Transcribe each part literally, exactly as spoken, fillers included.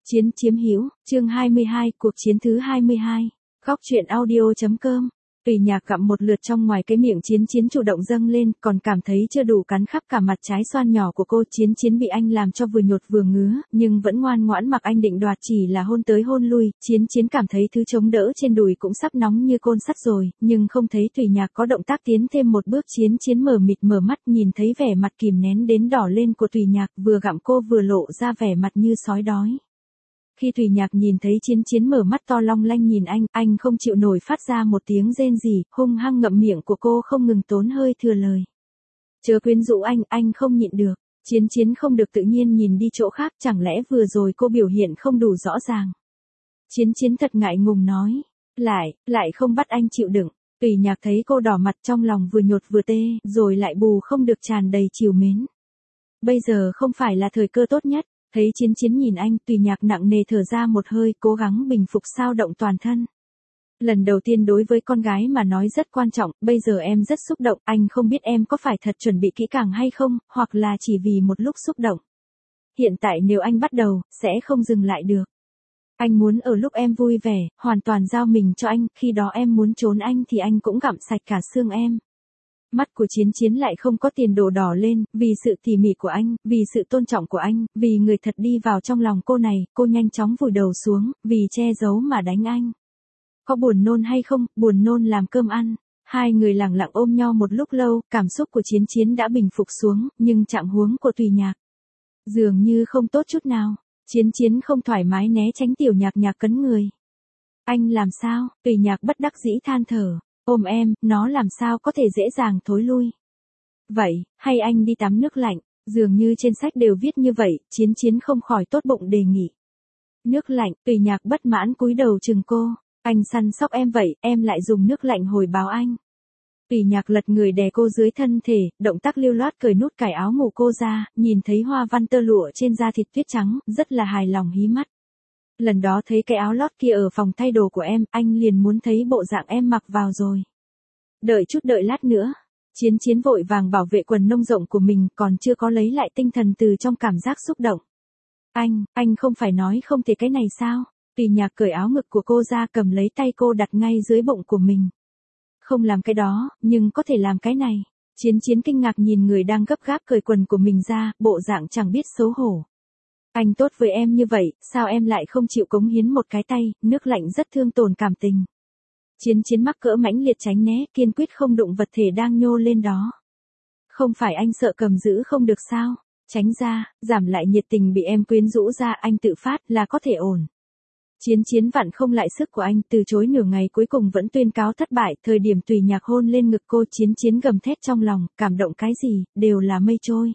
Chiến chiếm hữu, chương hai mươi hai, cuộc chiến thứ hai mươi hai. Góc truyện audio.com. Tùy Nhạc gặm một lượt trong ngoài cái miệng Chiến Chiến chủ động dâng lên, còn cảm thấy chưa đủ cắn khắp cả mặt trái xoan nhỏ của cô. Chiến Chiến bị anh làm cho vừa nhột vừa ngứa, nhưng vẫn ngoan ngoãn mặc anh định đoạt, chỉ là hôn tới hôn lui. Chiến Chiến cảm thấy thứ chống đỡ trên đùi cũng sắp nóng như côn sắt rồi, nhưng không thấy Tùy Nhạc có động tác tiến thêm một bước. Chiến Chiến mở mịt mở mắt, nhìn thấy vẻ mặt kìm nén đến đỏ lên của Tùy Nhạc, vừa gặm cô vừa lộ ra vẻ mặt như sói đói. Khi Tùy Nhạc nhìn thấy Chiến Chiến mở mắt to long lanh nhìn anh, anh không chịu nổi phát ra một tiếng rên rỉ, hung hăng ngậm miệng của cô không ngừng tốn hơi thừa lời. Chớ quyến rũ anh, anh không nhịn được. Chiến Chiến không được tự nhiên nhìn đi chỗ khác, chẳng lẽ vừa rồi cô biểu hiện không đủ rõ ràng. Chiến Chiến thật ngại ngùng nói, lại, lại không bắt anh chịu đựng. Tùy Nhạc thấy cô đỏ mặt trong lòng vừa nhột vừa tê, rồi lại bù không được tràn đầy trìu mến. Bây giờ không phải là thời cơ tốt nhất. Thấy Chiến Chiến nhìn anh, Tùy Nhạc nặng nề thở ra một hơi, cố gắng bình phục xao động toàn thân. Lần đầu tiên đối với con gái mà nói rất quan trọng, bây giờ em rất xúc động, anh không biết em có phải thật chuẩn bị kỹ càng hay không, hoặc là chỉ vì một lúc xúc động. Hiện tại nếu anh bắt đầu, sẽ không dừng lại được. Anh muốn ở lúc em vui vẻ, hoàn toàn giao mình cho anh, khi đó em muốn trốn anh thì anh cũng gặm sạch cả xương em. Mắt của Chiến Chiến lại không có tiền đồ đỏ lên, vì sự tỉ mỉ của anh, vì sự tôn trọng của anh, vì người thật đi vào trong lòng cô này, cô nhanh chóng vùi đầu xuống, vì che giấu mà đánh anh. Có buồn nôn hay không, buồn nôn làm cơm ăn. Hai người lặng lặng ôm nhau một lúc lâu, cảm xúc của Chiến Chiến đã bình phục xuống, nhưng trạng huống của Tùy Nhạc dường như không tốt chút nào. Chiến Chiến không thoải mái né tránh Tiểu Nhạc Nhạc cấn người. Anh làm sao? Tùy Nhạc bất đắc dĩ than thở. Ôm em, nó làm sao có thể dễ dàng thối lui. Vậy, hay anh đi tắm nước lạnh, dường như trên sách đều viết như vậy. Chiến Chiến không khỏi tốt bụng đề nghị. Nước lạnh, Tùy Nhạc bất mãn cúi đầu chừng cô. Anh săn sóc em vậy, em lại dùng nước lạnh hồi báo anh. Tùy Nhạc lật người đè cô dưới thân thể, động tác lưu loát cởi nút cài áo ngủ cô ra, nhìn thấy hoa văn tơ lụa trên da thịt tuyết trắng, rất là hài lòng hí mắt. Lần đó thấy cái áo lót kia ở phòng thay đồ của em, anh liền muốn thấy bộ dạng em mặc vào rồi. Đợi chút đợi lát nữa. Chiến Chiến vội vàng bảo vệ quần nông rộng của mình, còn chưa có lấy lại tinh thần từ trong cảm giác xúc động. Anh, anh không phải nói không thể cái này sao? Tùy Nhạc cởi áo ngực của cô ra, cầm lấy tay cô đặt ngay dưới bụng của mình. Không làm cái đó, nhưng có thể làm cái này. Chiến Chiến kinh ngạc nhìn người đang gấp gáp cởi quần của mình ra, bộ dạng chẳng biết xấu hổ. Anh tốt với em như vậy, sao em lại không chịu cống hiến một cái tay, nước lạnh rất thương tổn cảm tình. Chiến Chiến mắc cỡ mãnh liệt tránh né, kiên quyết không đụng vật thể đang nhô lên đó. Không phải anh sợ cầm giữ không được sao? Tránh ra, giảm lại nhiệt tình bị em quyến rũ ra, anh tự phát là có thể ổn. Chiến Chiến vặn không lại sức của anh, từ chối nửa ngày cuối cùng vẫn tuyên cáo thất bại. Thời điểm Tùy Nhạc hôn lên ngực cô, Chiến Chiến gầm thét trong lòng, cảm động cái gì, đều là mây trôi.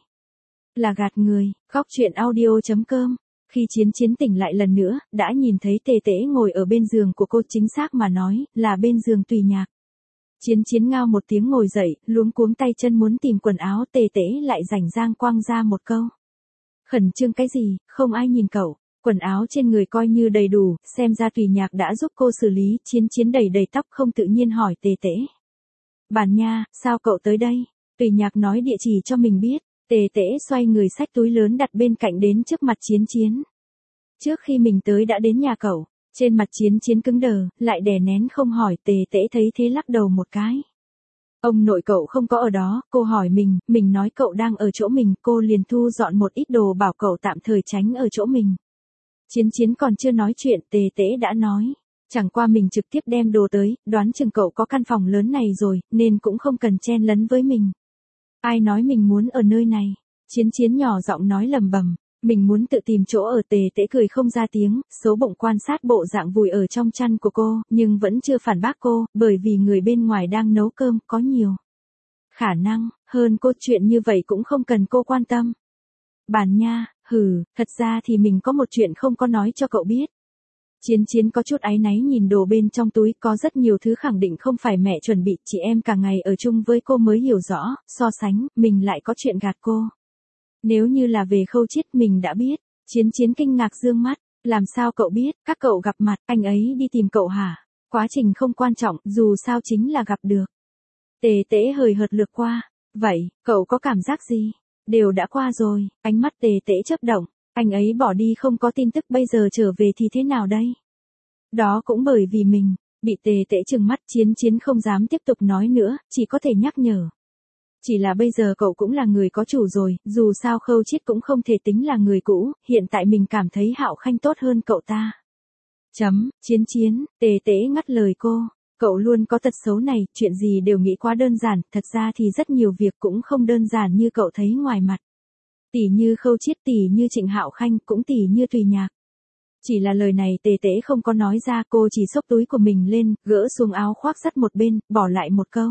Là gạt người. Góc truyện audio.com. Khi Chiến Chiến tỉnh lại lần nữa, đã nhìn thấy Tề Tễ ngồi ở bên giường của cô, chính xác mà nói, là bên giường Tùy Nhạc. Chiến Chiến ngao một tiếng ngồi dậy, luống cuống tay chân muốn tìm quần áo, Tề Tễ lại rảnh rang quăng ra một câu. Khẩn trương cái gì, không ai nhìn cậu. Quần áo trên người coi như đầy đủ, xem ra Tùy Nhạc đã giúp cô xử lý. Chiến Chiến đẩy đầy tóc không tự nhiên hỏi Tề Tễ. Bản nha, sao cậu tới đây? Tùy Nhạc nói địa chỉ cho mình biết. Tề Tễ xoay người xách túi lớn đặt bên cạnh đến trước mặt Chiến Chiến. Trước khi mình tới đã đến nhà cậu. Trên mặt Chiến Chiến cứng đờ, lại đè nén không hỏi. Tề Tễ thấy thế lắc đầu một cái. Ông nội cậu không có ở đó, cô hỏi mình, mình nói cậu đang ở chỗ mình, cô liền thu dọn một ít đồ bảo cậu tạm thời tránh ở chỗ mình. Chiến Chiến còn chưa nói chuyện, Tề Tễ đã nói. Chẳng qua mình trực tiếp đem đồ tới, đoán chừng cậu có căn phòng lớn này rồi, nên cũng không cần chen lấn với mình. Ai nói mình muốn ở nơi này? Chiến Chiến nhỏ giọng nói lầm bầm. Mình muốn tự tìm chỗ ở. Tề Tễ cười không ra tiếng, xấu bụng quan sát bộ dạng vùi ở trong chăn của cô, nhưng vẫn chưa phản bác cô, bởi vì người bên ngoài đang nấu cơm, có nhiều khả năng, hơn cô chuyện như vậy cũng không cần cô quan tâm. Bản nha, hừ, thật ra thì mình có một chuyện không có nói cho cậu biết. Chiến Chiến có chút áy náy nhìn đồ bên trong túi, có rất nhiều thứ khẳng định không phải mẹ chuẩn bị, chị em cả ngày ở chung với cô mới hiểu rõ, so sánh, mình lại có chuyện gạt cô. Nếu như là về khâu chiết mình đã biết. Chiến Chiến kinh ngạc dương mắt, làm sao cậu biết, các cậu gặp mặt, anh ấy đi tìm cậu hả? Quá trình không quan trọng, dù sao chính là gặp được. Tề Tễ hời hợt lược qua, vậy, cậu có cảm giác gì? Đều đã qua rồi, ánh mắt Tề Tễ chớp động. Anh ấy bỏ đi không có tin tức, bây giờ trở về thì thế nào đây? Đó cũng bởi vì mình, bị Tề Tễ trừng mắt. Chiến Chiến không dám tiếp tục nói nữa, chỉ có thể nhắc nhở. Chỉ là bây giờ cậu cũng là người có chủ rồi, dù sao Khâu Chiết cũng không thể tính là người cũ, hiện tại mình cảm thấy Hạo Khanh tốt hơn cậu ta. Chấm, Chiến Chiến, Tề Tễ ngắt lời cô. Cậu luôn có tật xấu này, chuyện gì đều nghĩ quá đơn giản, thật ra thì rất nhiều việc cũng không đơn giản như cậu thấy ngoài mặt. Tỉ như Khâu Chiết, tỉ như Trịnh Hạo Khanh, cũng tỉ như Tùy Nhạc. Chỉ là lời này Tề Tễ không có nói ra, cô chỉ xốc túi của mình lên, gỡ xuống áo khoác dắt một bên, bỏ lại một câu.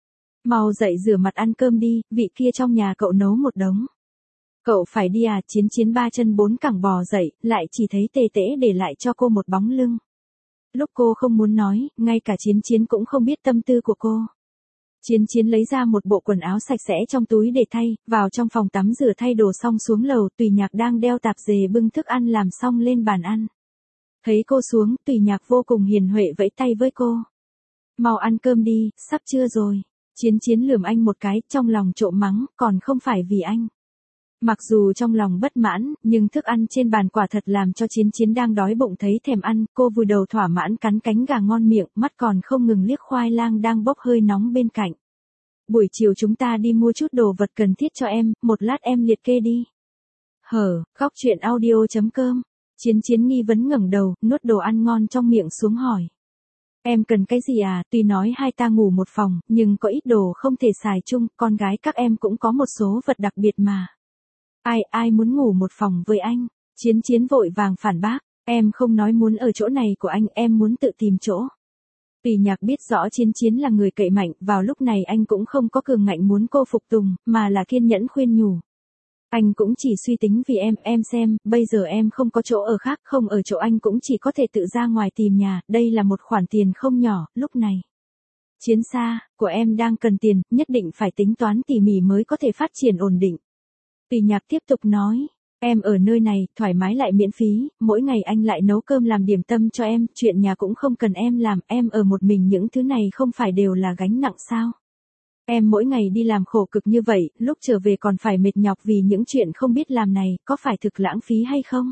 Mau dậy rửa mặt ăn cơm đi, vị kia trong nhà cậu nấu một đống. Cậu phải đi à? Chiến Chiến ba chân bốn cẳng bò dậy, lại chỉ thấy Tề Tễ để lại cho cô một bóng lưng. Lúc cô không muốn nói, ngay cả Chiến Chiến cũng không biết tâm tư của cô. Chiến Chiến lấy ra một bộ quần áo sạch sẽ trong túi để thay, vào trong phòng tắm rửa thay đồ xong xuống lầu. Tùy Nhạc đang đeo tạp dề bưng thức ăn làm xong lên bàn ăn. Thấy cô xuống, Tùy Nhạc vô cùng hiền huệ vẫy tay với cô. Mau ăn cơm đi, sắp trưa rồi. Chiến Chiến lườm anh một cái, trong lòng trộm mắng, còn không phải vì anh. Mặc dù trong lòng bất mãn, nhưng thức ăn trên bàn quả thật làm cho Chiến Chiến đang đói bụng thấy thèm ăn. Cô vùi đầu thỏa mãn cắn cánh gà ngon miệng, mắt còn không ngừng liếc khoai lang đang bốc hơi nóng bên cạnh. Buổi chiều chúng ta đi mua chút đồ vật cần thiết cho em, một lát em liệt kê đi. Hở, góc truyện audio chấm com. Chiến Chiến nghi vấn ngẩng đầu, nuốt đồ ăn ngon trong miệng xuống hỏi. Em cần cái gì à? Tuy nói hai ta ngủ một phòng, nhưng có ít đồ không thể xài chung, con gái các em cũng có một số vật đặc biệt mà. Ai, ai muốn ngủ một phòng với anh? Chiến Chiến vội vàng phản bác, em không nói muốn ở chỗ này của anh, em muốn tự tìm chỗ. Tùy Nhạc biết rõ Chiến Chiến là người cậy mạnh, vào lúc này anh cũng không có cường ngạnh muốn cô phục tùng, mà là kiên nhẫn khuyên nhủ. Anh cũng chỉ suy tính vì em, em xem, bây giờ em không có chỗ ở khác, không ở chỗ anh cũng chỉ có thể tự ra ngoài tìm nhà, đây là một khoản tiền không nhỏ, lúc này. Chiến xa, của em đang cần tiền, nhất định phải tính toán tỉ mỉ mới có thể phát triển ổn định. Tùy Nhạc tiếp tục nói, em ở nơi này, thoải mái lại miễn phí, mỗi ngày anh lại nấu cơm làm điểm tâm cho em, chuyện nhà cũng không cần em làm, em ở một mình những thứ này không phải đều là gánh nặng sao? Em mỗi ngày đi làm khổ cực như vậy, lúc trở về còn phải mệt nhọc vì những chuyện không biết làm này, có phải thực lãng phí hay không?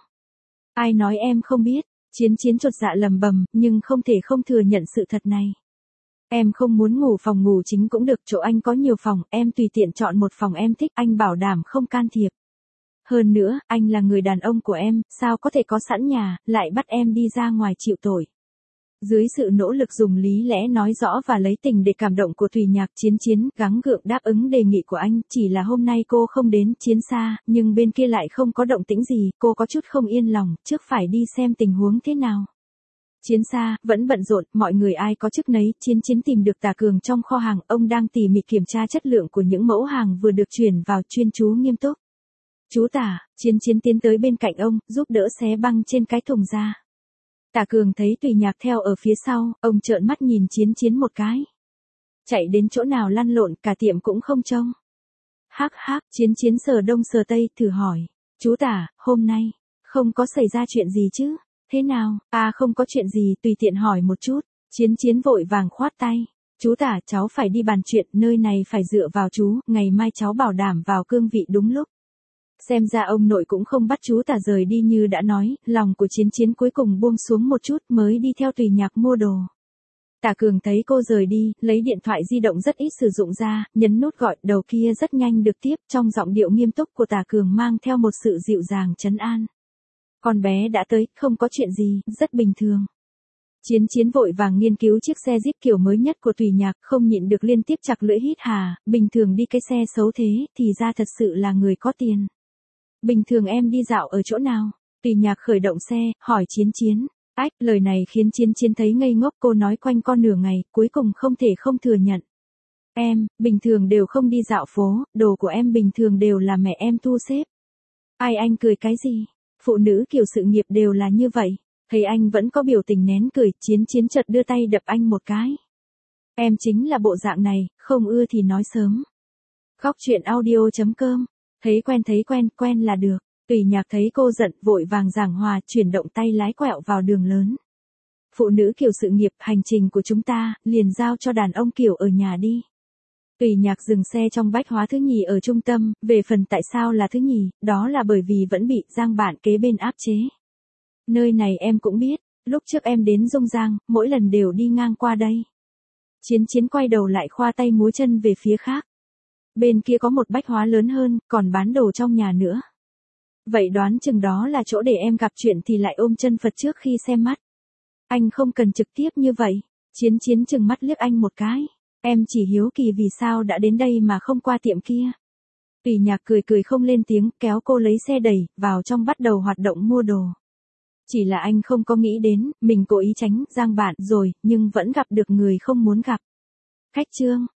Ai nói em không biết? Chiến Chiến chột dạ lầm bầm, nhưng không thể không thừa nhận sự thật này. Em không muốn ngủ phòng ngủ chính cũng được, chỗ anh có nhiều phòng, em tùy tiện chọn một phòng em thích, anh bảo đảm không can thiệp. Hơn nữa, anh là người đàn ông của em, sao có thể có sẵn nhà, lại bắt em đi ra ngoài chịu tội. Dưới sự nỗ lực dùng lý lẽ nói rõ và lấy tình để cảm động của Tùy Nhạc, Chiến Chiến gắng gượng đáp ứng đề nghị của anh, chỉ là hôm nay cô không đến. Chiến xa, nhưng bên kia lại không có động tĩnh gì, cô có chút không yên lòng, trước phải đi xem tình huống thế nào. Chiến xa, vẫn bận rộn, mọi người ai có chức nấy. Chiến Chiến tìm được Tả Cường trong kho hàng, ông đang tỉ mỉ kiểm tra chất lượng của những mẫu hàng vừa được chuyển vào, chuyên chú nghiêm túc. Chú Tả, Chiến Chiến tiến tới bên cạnh ông, giúp đỡ xé băng trên cái thùng ra. Tả Cường thấy Tùy Nhạc theo ở phía sau, ông trợn mắt nhìn Chiến Chiến một cái. Chạy đến chỗ nào lăn lộn, cả tiệm cũng không trông. Hắc hắc, Chiến Chiến sờ đông sờ tây, thử hỏi. Chú Tả, hôm nay, không có xảy ra chuyện gì chứ? Thế nào? À không có chuyện gì, tùy tiện hỏi một chút. Chiến Chiến vội vàng khoát tay. Chú Tả, cháu phải đi bàn chuyện, nơi này phải dựa vào chú, ngày mai cháu bảo đảm vào cương vị đúng lúc. Xem ra ông nội cũng không bắt chú Tả rời đi như đã nói, lòng của Chiến Chiến cuối cùng buông xuống một chút mới đi theo Tùy Nhạc mua đồ. Tả Cường thấy cô rời đi, lấy điện thoại di động rất ít sử dụng ra, nhấn nút gọi, đầu kia rất nhanh được tiếp, trong giọng điệu nghiêm túc của Tả Cường mang theo một sự dịu dàng trấn an. Con bé đã tới, không có chuyện gì, rất bình thường. Chiến Chiến vội vàng nghiên cứu chiếc xe Jeep kiểu mới nhất của Tùy Nhạc, không nhịn được liên tiếp chặt lưỡi hít hà, bình thường đi cái xe xấu thế, thì ra thật sự là người có tiền. Bình thường em đi dạo ở chỗ nào? Tùy Nhạc khởi động xe, hỏi Chiến Chiến. Ách, lời này khiến Chiến Chiến thấy ngây ngốc, cô nói quanh con nửa ngày, cuối cùng không thể không thừa nhận. Em, bình thường đều không đi dạo phố, đồ của em bình thường đều là mẹ em thu xếp. Ai anh cười cái gì? Phụ nữ kiểu sự nghiệp đều là như vậy. Thấy anh vẫn có biểu tình nén cười, Chiến Chiến chợt đưa tay đập anh một cái. Em chính là bộ dạng này, không ưa thì nói sớm. Góc truyện audio chấm com. Thấy quen thấy quen, quen là được. Tùy Nhạc thấy cô giận, vội vàng giảng hòa, chuyển động tay lái quẹo vào đường lớn. Phụ nữ kiểu sự nghiệp, hành trình của chúng ta, liền giao cho đàn ông kiểu ở nhà đi. Tùy Nhạc dừng xe trong bách hóa thứ nhì ở trung tâm, về phần tại sao là thứ nhì, đó là bởi vì vẫn bị Giang bạn kế bên áp chế. Nơi này em cũng biết, lúc trước em đến Dung Giang, mỗi lần đều đi ngang qua đây. Chiến Chiến quay đầu lại khoa tay múa chân về phía khác. Bên kia có một bách hóa lớn hơn, còn bán đồ trong nhà nữa. Vậy đoán chừng đó là chỗ để em gặp chuyện thì lại ôm chân Phật trước khi xem mắt. Anh không cần trực tiếp như vậy. Chiến Chiến chừng mắt liếc anh một cái. Em chỉ hiếu kỳ vì sao đã đến đây mà không qua tiệm kia. Tùy Nhạc cười cười không lên tiếng, kéo cô lấy xe đẩy, vào trong bắt đầu hoạt động mua đồ. Chỉ là anh không có nghĩ đến, mình cố ý tránh Giang bạn rồi, nhưng vẫn gặp được người không muốn gặp. Khách Trương,